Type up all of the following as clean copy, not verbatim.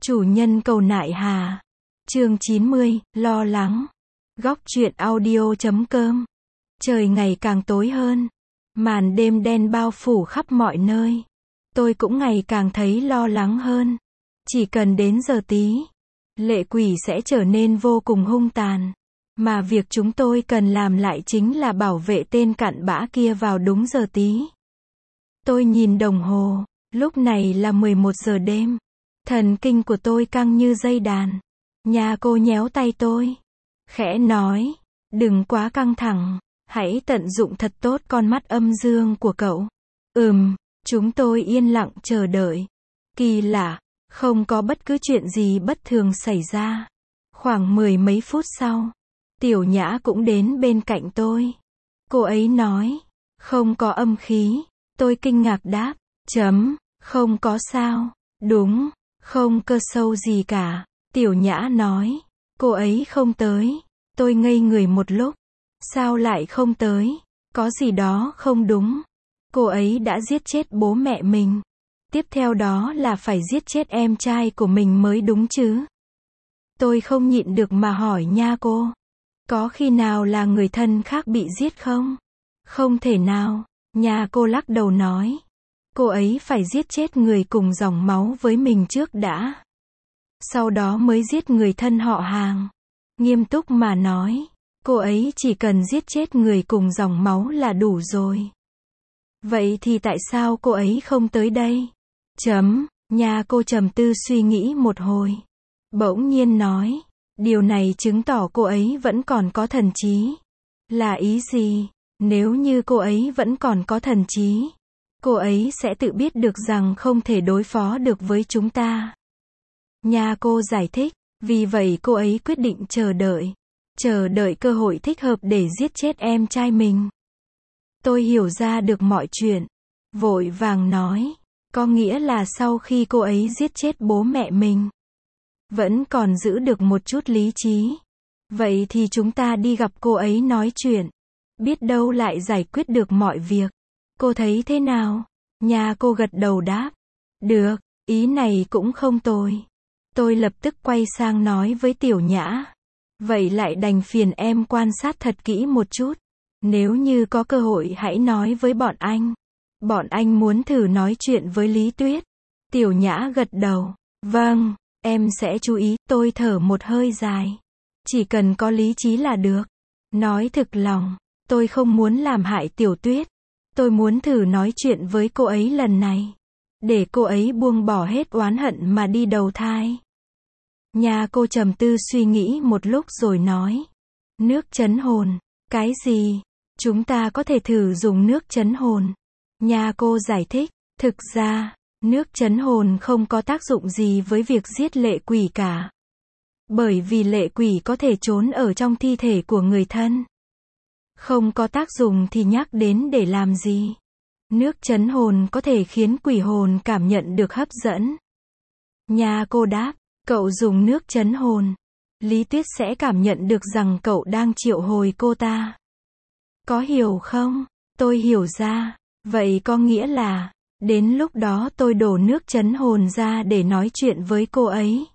Chủ nhân cầu nại hà. Chương 90, lo lắng. Góc truyện audio.com. Trời ngày càng tối hơn. Màn đêm đen bao phủ khắp mọi nơi. Tôi cũng ngày càng thấy lo lắng hơn. Chỉ cần đến giờ tí, lệ quỷ sẽ trở nên vô cùng hung tàn. Mà việc chúng tôi cần làm lại chính là bảo vệ tên cặn bã kia vào đúng giờ tí. Tôi nhìn đồng hồ, lúc này là 11 giờ đêm. Thần kinh của tôi căng như dây đàn. Nhà cô nhéo tay tôi, khẽ nói, đừng quá căng thẳng, hãy tận dụng thật tốt con mắt âm dương của cậu. Chúng tôi yên lặng chờ đợi. Kỳ lạ, không có bất cứ chuyện gì bất thường xảy ra. Khoảng 10 mấy phút sau, Tiểu Nhã cũng đến bên cạnh tôi. Cô ấy nói, không có âm khí. Tôi kinh ngạc đáp, không có sao. Đúng, không cơ sâu gì cả. Tiểu Nhã nói, cô ấy không tới. Tôi ngây người một lúc. Sao lại không tới? Có gì đó không đúng. Cô ấy đã giết chết bố mẹ mình. Tiếp theo đó là phải giết chết em trai của mình mới đúng chứ. Tôi không nhịn được mà hỏi nha cô. Có khi nào là người thân khác bị giết không? Không thể nào. Nhà cô lắc đầu nói. Cô ấy phải giết chết người cùng dòng máu với mình trước đã. Sau đó mới giết người thân họ hàng. Nghiêm túc mà nói, cô ấy chỉ cần giết chết người cùng dòng máu là đủ rồi. Vậy thì tại sao cô ấy không tới đây? Nhà cô trầm tư suy nghĩ một hồi. Bỗng nhiên nói, điều này chứng tỏ cô ấy vẫn còn có thần trí. Là ý gì? Nếu như cô ấy vẫn còn có thần trí, cô ấy sẽ tự biết được rằng không thể đối phó được với chúng ta. Nhà cô giải thích, vì vậy cô ấy quyết định chờ đợi cơ hội thích hợp để giết chết em trai mình. Tôi hiểu ra được mọi chuyện, vội vàng nói, có nghĩa là sau khi cô ấy giết chết bố mẹ mình, vẫn còn giữ được một chút lý trí. Vậy thì chúng ta đi gặp cô ấy nói chuyện, biết đâu lại giải quyết được mọi việc. Cô thấy thế nào? Nhà cô gật đầu đáp, được, ý này cũng không tồi. Tôi lập tức quay sang nói với Tiểu Nhã, vậy lại đành phiền em quan sát thật kỹ một chút. Nếu như có cơ hội hãy nói với bọn anh. Bọn anh muốn thử nói chuyện với Lý Tuyết. Tiểu Nhã gật đầu, vâng, em sẽ chú ý. Tôi thở một hơi dài. Chỉ cần có lý trí là được. Nói thực lòng, tôi không muốn làm hại Tiểu Tuyết. Tôi muốn thử nói chuyện với cô ấy lần này, để cô ấy buông bỏ hết oán hận mà đi đầu thai. Nhà cô trầm tư suy nghĩ một lúc rồi nói, nước trấn hồn. Cái gì? Chúng ta có thể thử dùng nước trấn hồn. Nhà cô giải thích, thực ra, nước trấn hồn không có tác dụng gì với việc giết lệ quỷ cả. Bởi vì lệ quỷ có thể trốn ở trong thi thể của người thân. Không có tác dụng thì nhắc đến để làm gì? Nước trấn hồn có thể khiến quỷ hồn cảm nhận được hấp dẫn. Nhà cô đáp, cậu dùng nước trấn hồn, Lý Tuyết sẽ cảm nhận được rằng cậu đang triệu hồi cô ta. Có hiểu không? Tôi hiểu ra. Vậy có nghĩa là, đến lúc đó tôi đổ nước trấn hồn ra để nói chuyện với cô ấy.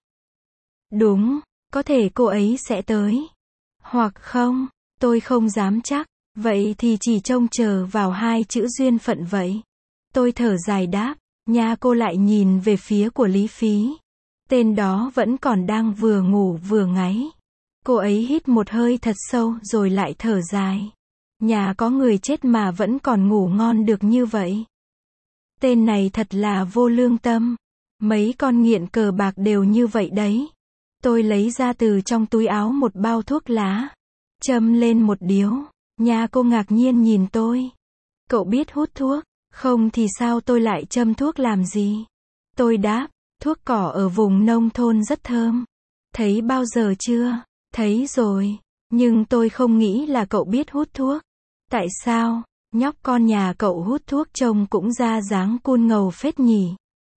Đúng, có thể cô ấy sẽ tới. Hoặc không, tôi không dám chắc. Vậy thì chỉ trông chờ vào hai chữ duyên phận vậy. Tôi thở dài đáp, nhà cô lại nhìn về phía của Lý Phí. Tên đó vẫn còn đang vừa ngủ vừa ngáy. Cô ấy hít một hơi thật sâu rồi lại thở dài. Nhà có người chết mà vẫn còn ngủ ngon được như vậy. Tên này thật là vô lương tâm. Mấy con nghiện cờ bạc đều như vậy đấy. Tôi lấy ra từ trong túi áo một bao thuốc lá, châm lên một điếu. Nhà cô ngạc nhiên nhìn tôi. Cậu biết hút thuốc? Không thì sao tôi lại châm thuốc làm gì? Tôi đáp, thuốc cỏ ở vùng nông thôn rất thơm. Thấy bao giờ chưa? Thấy rồi. Nhưng tôi không nghĩ là cậu biết hút thuốc. Tại sao? Nhóc con nhà cậu hút thuốc trông cũng ra dáng cool ngầu phết nhỉ.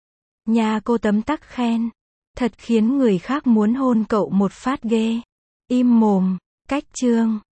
Nhà cô tấm tắc khen. Thật khiến người khác muốn hôn cậu một phát ghê. Im mồm, cách chương.